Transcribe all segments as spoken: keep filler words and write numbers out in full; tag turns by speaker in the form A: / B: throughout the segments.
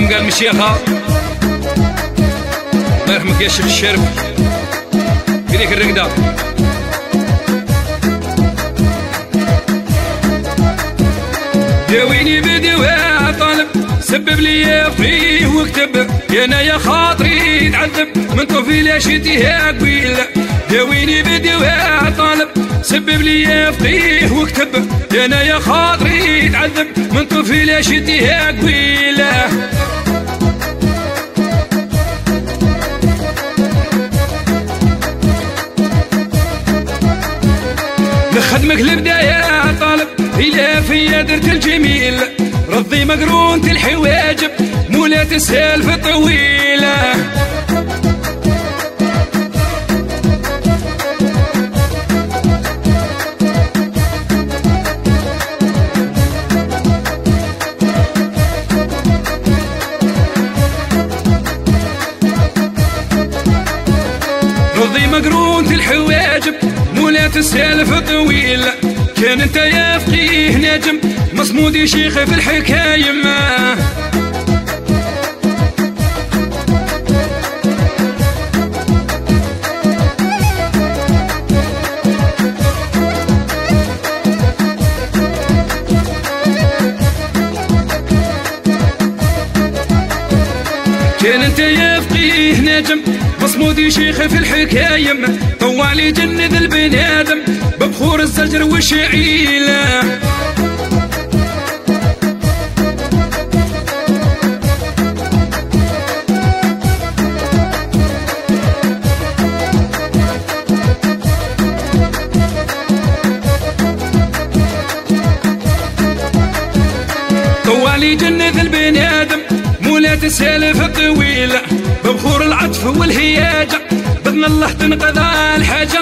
A: علي قال مشيخة الله يرحمك يا شيخ الشرف فيك الرقدة. داويني بدواء طالب سبب لي فيه وكتب يا انا يا خاطري تعذب من طفيلة شتيها قبيل. داويني بدواء طالب سبب لي فيه وكتب يا انا يا خاطري تعذب من طفيلة شتيها قبيل. نخدمك البداية طالب إلا فيا درت الجميل رضي مقرونة الحواجب مولات السالفة طويلة. رضي مقرونة الحواجب مولات السالفة طويلة. كان انت يا فقيه نجم مصمود يا شيخ في الحكاية ما كان انت يا فقيه نجم مصمود يا شيخ في الحكاية ما طوالي جند البني ادم ببخور الزجر والشعيلة. طوالي جند البني ادم مولات السالفة طويلة ببخور العطف والهياجة بإذن الله تنقضى الحاجة.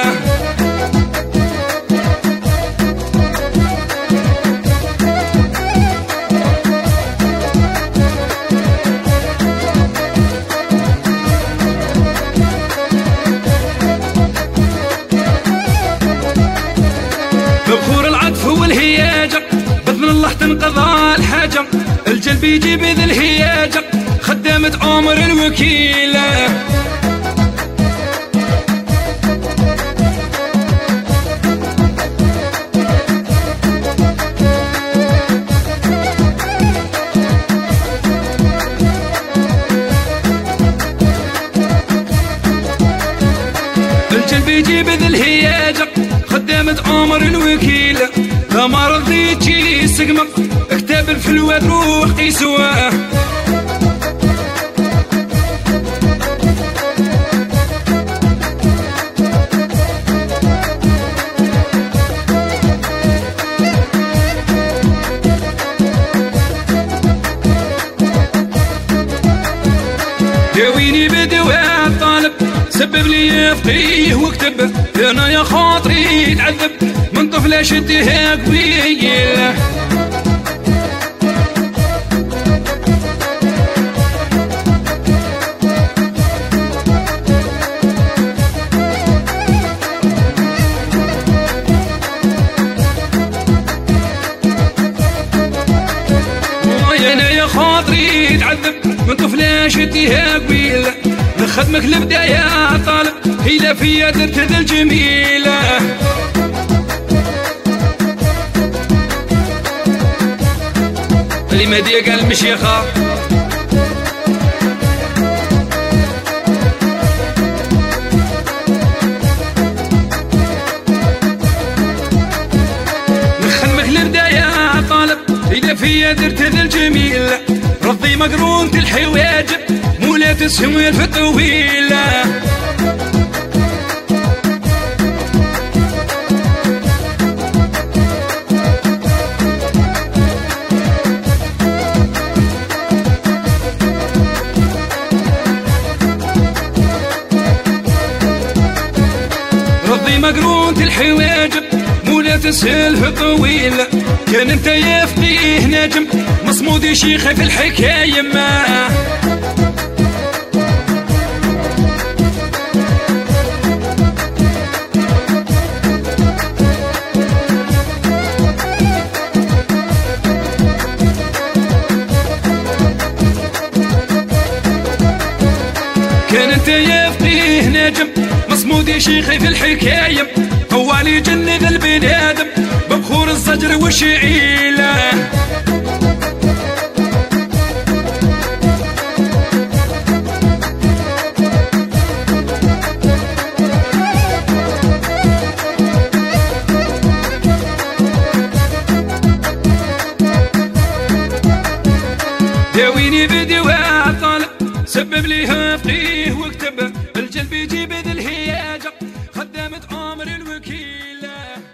A: ببخور العطف والهياجة بإذن الله تنقضى الحاجة. الجلب يجيب ذي الهياجة خدامة عمر الوكيلة. الجلب يجيب ذي الهياجة خدامة عمر الوكيلة. فما رضيت شي سقمة اكتب الفلوة تروح قيسواه. داويني بدواء طالب سبب لي فقيه وكتب انا يا خاطري تعذب من طفلة شدها قبيل. انا يا خاطري تعذب من طفلة شدها قبيل. نخدمك البداية طالب هيلا فيا درت ذا الجميلة. اللي مهدي قال المشيخة نخدمك البداية طالب هيلا فيا درت ذا الجميلة. رضي مقرونة الحواجب مولات السوالف طويلة. رضي مقرونة الحواجب مولات السالفة طويلة. كان انت يا فقيه نجم مصمود يا شيخ في الحكاية ما شيخي في الحكاية هو اللي جند البنادم ببخور الزجر والشعيلة. داويني بدواء طالب سبب ليها فقيه وكتب الجلب يجيب ذي الهياجة خدامة أمر الوكيلة.